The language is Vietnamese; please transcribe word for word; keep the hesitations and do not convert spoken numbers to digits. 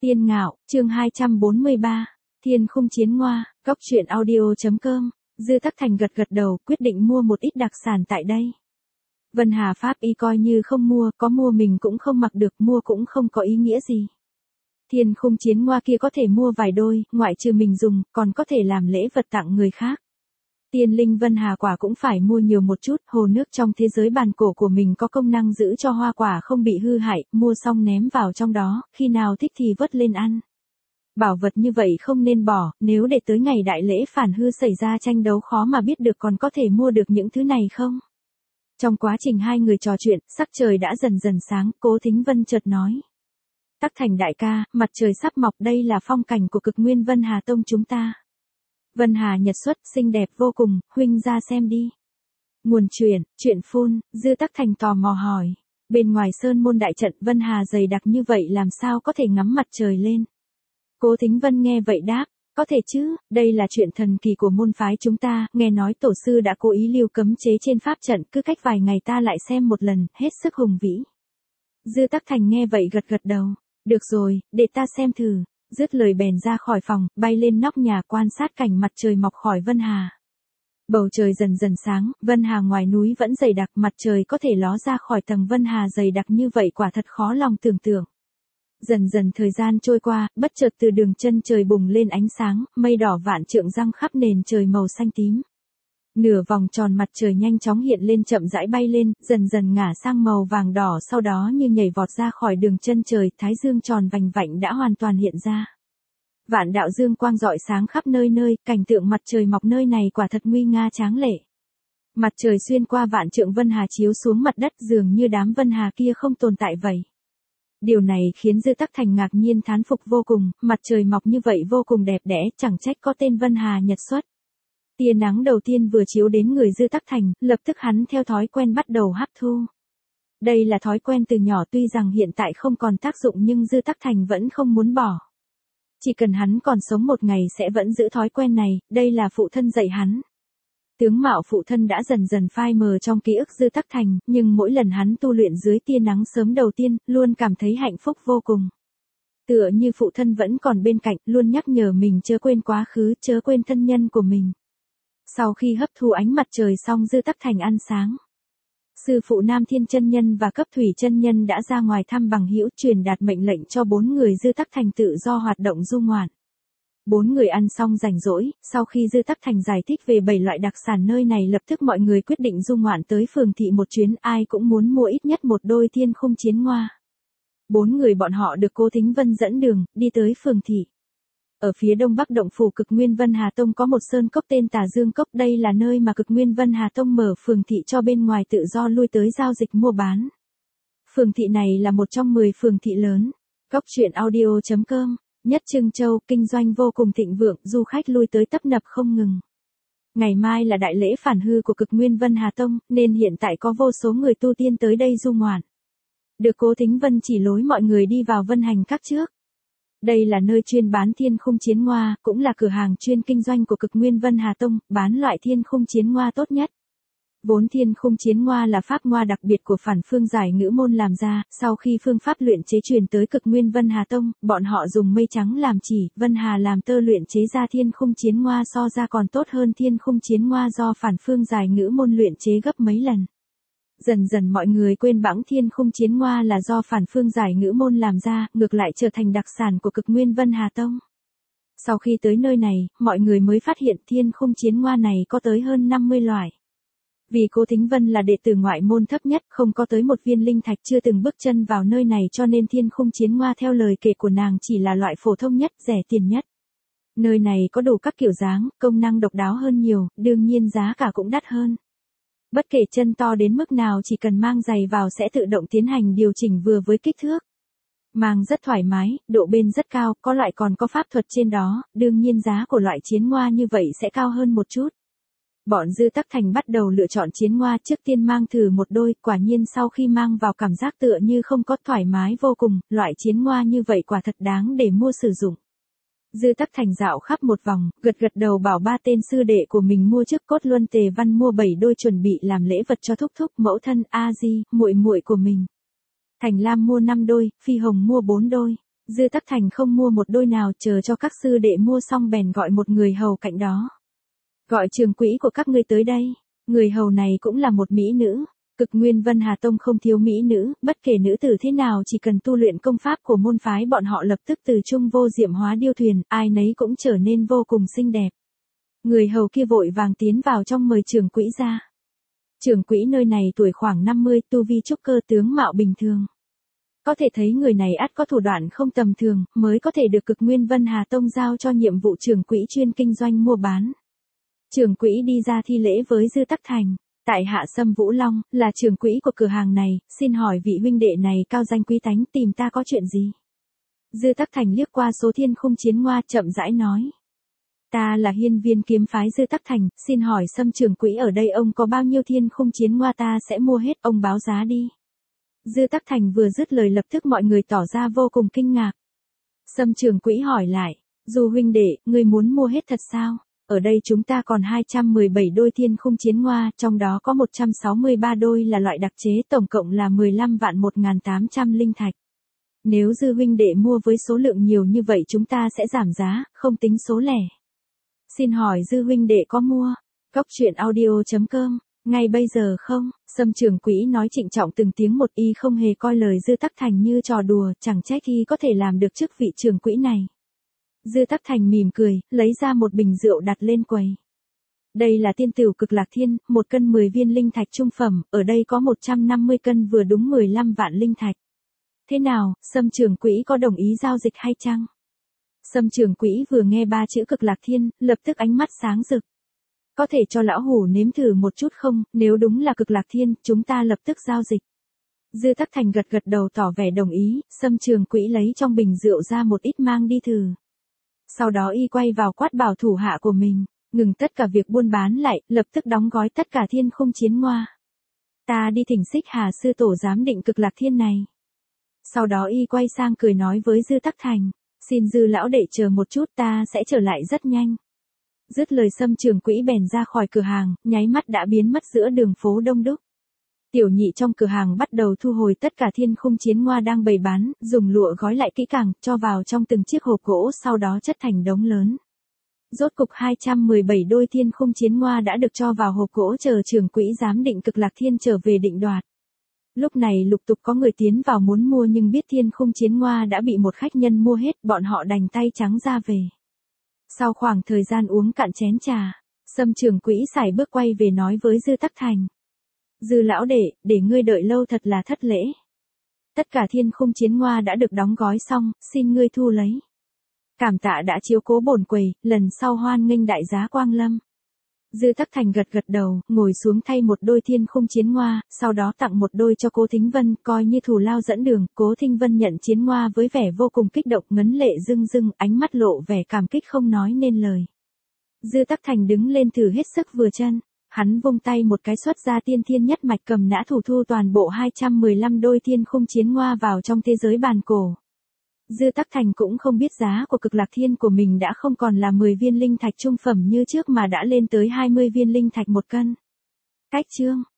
Tiên Ngạo, chương hai trăm bốn mươi ba, Thiên Khung Chiến Ngoa, Góc truyện audio.com, Dư Tắc Thành gật gật đầu, quyết định mua một ít đặc sản tại đây. Vân Hà Pháp y coi như không mua, có mua mình cũng không mặc được, mua cũng không có ý nghĩa gì. Thiên Khung Chiến Ngoa kia có thể mua vài đôi, ngoại trừ mình dùng, còn có thể làm lễ vật tặng người khác. Tiên linh Vân Hà quả cũng phải mua nhiều một chút, hồ nước trong thế giới bàn cổ của mình có công năng giữ cho hoa quả không bị hư hại, mua xong ném vào trong đó, khi nào thích thì vớt lên ăn. Bảo vật như vậy không nên bỏ, nếu để tới ngày đại lễ phản hư xảy ra tranh đấu khó mà biết được còn có thể mua được những thứ này không. Trong quá trình hai người trò chuyện, sắc trời đã dần dần sáng, Cố Thính Vân chợt nói. Tắc Thành đại ca, mặt trời sắp mọc, đây là phong cảnh của Cực Nguyên Vân Hà Tông chúng ta. Vân Hà nhật xuất, xinh đẹp vô cùng, huynh ra xem đi. Nguồn truyện, truyện phun, Dư Tắc Thành tò mò hỏi. Bên ngoài sơn môn đại trận Vân Hà dày đặc như vậy làm sao có thể ngắm mặt trời lên. Cố Thính Vân nghe vậy đáp, có thể chứ, đây là chuyện thần kỳ của môn phái chúng ta, nghe nói tổ sư đã cố ý lưu cấm chế trên pháp trận, cứ cách vài ngày ta lại xem một lần, hết sức hùng vĩ. Dư Tắc Thành nghe vậy gật gật đầu, được rồi, để ta xem thử. Dứt lời bèn ra khỏi phòng, bay lên nóc nhà quan sát cảnh mặt trời mọc khỏi Vân Hà. Bầu trời dần dần sáng, Vân Hà ngoài núi vẫn dày đặc, mặt trời có thể ló ra khỏi tầng Vân Hà dày đặc như vậy quả thật khó lòng tưởng tượng. Dần dần thời gian trôi qua, bất chợt từ đường chân trời bùng lên ánh sáng, mây đỏ vạn trượng răng khắp nền trời màu xanh tím. Nửa vòng tròn mặt trời nhanh chóng hiện lên chậm rãi bay lên, dần dần ngả sang màu vàng đỏ, sau đó như nhảy vọt ra khỏi đường chân trời, thái dương tròn vành vạnh đã hoàn toàn hiện ra. Vạn đạo dương quang rọi sáng khắp nơi nơi, cảnh tượng mặt trời mọc nơi này quả thật nguy nga tráng lệ. Mặt trời xuyên qua vạn trượng Vân Hà chiếu xuống mặt đất, dường như đám Vân Hà kia không tồn tại vậy. Điều này khiến Dư Tắc Thành ngạc nhiên thán phục vô cùng, mặt trời mọc như vậy vô cùng đẹp đẽ, chẳng trách có tên Vân Hà nhật xuất. Tia nắng đầu tiên vừa chiếu đến người Dư Tắc Thành, lập tức hắn theo thói quen bắt đầu hấp thu. Đây là thói quen từ nhỏ, tuy rằng hiện tại không còn tác dụng nhưng Dư Tắc Thành vẫn không muốn bỏ. Chỉ cần hắn còn sống một ngày sẽ vẫn giữ thói quen này, đây là phụ thân dạy hắn. Tướng mạo phụ thân đã dần dần phai mờ trong ký ức Dư Tắc Thành, nhưng mỗi lần hắn tu luyện dưới tia nắng sớm đầu tiên, luôn cảm thấy hạnh phúc vô cùng. Tựa như phụ thân vẫn còn bên cạnh, luôn nhắc nhở mình chớ quên quá khứ, chớ quên thân nhân của mình. Sau khi hấp thu ánh mặt trời xong, Dư Tắc Thành ăn sáng. Sư phụ Nam Thiên chân nhân và Cấp Thủy chân nhân đã ra ngoài thăm bằng hữu, truyền đạt mệnh lệnh cho bốn người Dư Tắc Thành tự do hoạt động du ngoạn. Bốn người ăn xong rảnh rỗi, sau khi Dư Tắc Thành giải thích về bảy loại đặc sản nơi này, lập tức mọi người quyết định du ngoạn tới phường thị một chuyến, ai cũng muốn mua ít nhất một đôi Thiên Khung Chiến Ngoa. Bốn người bọn họ được Cố Thính Vân dẫn đường, đi tới phường thị. Ở phía đông bắc động phủ Cực Nguyên Vân Hà Tông có một sơn cốc tên Tà Dương Cốc, đây là nơi mà Cực Nguyên Vân Hà Tông mở phường thị cho bên ngoài tự do lui tới giao dịch mua bán. Phường thị này là một trong mười phường thị lớn. Góc truyện audio.com, Nhất Trưng Châu, kinh doanh vô cùng thịnh vượng, du khách lui tới tấp nập không ngừng. Ngày mai là đại lễ phản hư của Cực Nguyên Vân Hà Tông, nên hiện tại có vô số người tu tiên tới đây du ngoạn. Được Cố Thính Vân chỉ lối mọi người đi vào Vân Hành Các trước. Đây là nơi chuyên bán Thiên Khung Chiến Ngoa, cũng là cửa hàng chuyên kinh doanh của Cực Nguyên Vân Hà Tông, bán loại Thiên Khung Chiến Ngoa tốt nhất. Vốn Thiên Khung Chiến Ngoa là pháp ngoa đặc biệt của Phản Phương Giải Ngữ môn làm ra, sau khi phương pháp luyện chế truyền tới Cực Nguyên Vân Hà Tông, bọn họ dùng mây trắng làm chỉ, Vân Hà làm tơ luyện chế ra Thiên Khung Chiến Ngoa so ra còn tốt hơn Thiên Khung Chiến Ngoa do Phản Phương Giải Ngữ môn luyện chế gấp mấy lần. Dần dần mọi người quên bẵng Thiên Khung Chiến Ngoa là do Phản Phương Giải Ngữ môn làm ra, ngược lại trở thành đặc sản của Cực Nguyên Vân Hà Tông. Sau khi tới nơi này, mọi người mới phát hiện Thiên Khung Chiến Ngoa này có tới hơn năm mươi loại. Vì Cố Thính Vân là đệ tử ngoại môn thấp nhất, không có tới một viên linh thạch, chưa từng bước chân vào nơi này, cho nên Thiên Khung Chiến Ngoa theo lời kể của nàng chỉ là loại phổ thông nhất, rẻ tiền nhất. Nơi này có đủ các kiểu dáng, công năng độc đáo hơn nhiều, đương nhiên giá cả cũng đắt hơn. Bất kể chân to đến mức nào, chỉ cần mang giày vào sẽ tự động tiến hành điều chỉnh vừa với kích thước. Mang rất thoải mái, độ bền rất cao, có loại còn có pháp thuật trên đó, đương nhiên giá của loại chiến ngoa như vậy sẽ cao hơn một chút. Bọn Dư Tắc Thành bắt đầu lựa chọn chiến ngoa, trước tiên mang thử một đôi, quả nhiên sau khi mang vào cảm giác tựa như không có, thoải mái vô cùng, loại chiến ngoa như vậy quả thật đáng để mua sử dụng. Dư Tắc Thành dạo khắp một vòng, gật gật đầu bảo ba tên sư đệ của mình mua trước, Cốt Luân Tề Văn mua bảy đôi chuẩn bị làm lễ vật cho thúc thúc, mẫu thân, A Di, muội muội của mình. Thành Lam mua năm đôi, Phi Hồng mua bốn đôi. Dư Tắc Thành không mua một đôi nào, chờ cho các sư đệ mua xong bèn gọi một người hầu cạnh đó. Gọi trưởng quỹ của các ngươi tới đây. Người hầu này cũng là một mỹ nữ. Cực Nguyên Vân Hà Tông không thiếu mỹ nữ, bất kể nữ tử thế nào chỉ cần tu luyện công pháp của môn phái bọn họ lập tức từ trung vô diệm hóa điêu thuyền, ai nấy cũng trở nên vô cùng xinh đẹp. Người hầu kia vội vàng tiến vào trong mời trưởng quỹ ra. Trưởng quỹ nơi này tuổi khoảng năm mươi, tu vi trúc cơ, tướng mạo bình thường. Có thể thấy người này ắt có thủ đoạn không tầm thường, mới có thể được Cực Nguyên Vân Hà Tông giao cho nhiệm vụ trưởng quỹ chuyên kinh doanh mua bán. Trưởng quỹ đi ra thi lễ với Dư Tắc Thành. Tại hạ Sâm Vũ Long, là trưởng quỹ của cửa hàng này, xin hỏi vị huynh đệ này cao danh quý tánh tìm ta có chuyện gì? Dư Tắc Thành liếc qua số thiên khung chiến ngoa chậm rãi nói. Ta là hiên viên kiếm phái Dư Tắc Thành, xin hỏi Sâm trưởng quỹ ở đây ông có bao nhiêu thiên khung chiến ngoa ta sẽ mua hết, ông báo giá đi. Dư Tắc Thành vừa dứt lời lập tức mọi người tỏ ra vô cùng kinh ngạc. Sâm trưởng quỹ hỏi lại, dù huynh đệ, ngươi muốn mua hết thật sao? Ở đây chúng ta còn hai trăm mười bảy đôi thiên khung chiến ngoa, trong đó có một trăm sáu mươi ba đôi là loại đặc chế, tổng cộng là mười lăm vạn một nghìn tám trăm linh thạch. Nếu Dư huynh đệ mua với số lượng nhiều như vậy chúng ta sẽ giảm giá, không tính số lẻ. Xin hỏi Dư huynh đệ có mua? Cóc truyện audio chấm com, ngay bây giờ không? Sâm trưởng quỹ nói trịnh trọng từng tiếng một, y không hề coi lời Dư Tắc Thành như trò đùa, chẳng trách y có thể làm được chức vị trưởng quỹ này. Dư Tắc Thành mỉm cười, lấy ra một bình rượu đặt lên quầy. Đây là tiên tửu Cực Lạc Thiên, một cân mười viên linh thạch trung phẩm, ở đây có một trăm năm mươi cân vừa đúng mười lăm vạn linh thạch. Thế nào, Sâm trưởng quỹ có đồng ý giao dịch hay chăng? Sâm trưởng quỹ vừa nghe ba chữ Cực Lạc Thiên, lập tức ánh mắt sáng rực. Có thể cho lão hủ nếm thử một chút không, nếu đúng là Cực Lạc Thiên, chúng ta lập tức giao dịch. Dư Tắc Thành gật gật đầu tỏ vẻ đồng ý, Sâm trưởng quỹ lấy trong bình rượu ra một ít mang đi thử. Sau đó y quay vào quát bảo thủ hạ của mình, ngừng tất cả việc buôn bán lại, lập tức đóng gói tất cả thiên khung chiến ngoa. Ta đi thỉnh Xích Hà sư tổ giám định Cực Lạc Thiên này. Sau đó y quay sang cười nói với Dư Tắc Thành, xin Dư lão đệ chờ một chút, ta sẽ trở lại rất nhanh. Dứt lời Sâm trưởng quỹ bèn ra khỏi cửa hàng, nháy mắt đã biến mất giữa đường phố đông đúc. Tiểu nhị trong cửa hàng bắt đầu thu hồi tất cả thiên khung chiến ngoa đang bày bán, dùng lụa gói lại kỹ càng, cho vào trong từng chiếc hộp gỗ, sau đó chất thành đống lớn. Rốt cục hai trăm mười bảy đôi thiên khung chiến ngoa đã được cho vào hộp gỗ chờ trưởng quỹ giám định Cực Lạc Thiên trở về định đoạt. Lúc này lục tục có người tiến vào muốn mua nhưng biết thiên khung chiến ngoa đã bị một khách nhân mua hết, bọn họ đành tay trắng ra về. Sau khoảng thời gian uống cạn chén trà, Sâm trưởng quỹ sải bước quay về nói với Dư Tắc Thành. Dư lão đệ, để ngươi đợi lâu thật là thất lễ. Tất cả thiên khung chiến ngoa đã được đóng gói xong, xin ngươi thu lấy. Cảm tạ đã chiếu cố bổn quầy, lần sau hoan nghênh đại giá quang lâm. Dư Tắc Thành gật gật đầu, ngồi xuống thay một đôi thiên khung chiến ngoa, sau đó tặng một đôi cho Cố Thính Vân, coi như thù lao dẫn đường. Cố Thính Vân nhận chiến ngoa với vẻ vô cùng kích động, ngấn lệ rưng rưng, ánh mắt lộ vẻ cảm kích không nói nên lời. Dư Tắc Thành đứng lên thử hết sức vừa chân. Hắn vung tay một cái xuất ra tiên thiên nhất mạch cầm nã thủ thu toàn bộ hai trăm mười lăm đôi thiên khung chiến ngoa vào trong thế giới bàn cổ. Dư Tắc Thành cũng không biết giá của Cực Lạc Thiên của mình đã không còn là mười viên linh thạch trung phẩm như trước mà đã lên tới hai mươi viên linh thạch một cân. Cách chương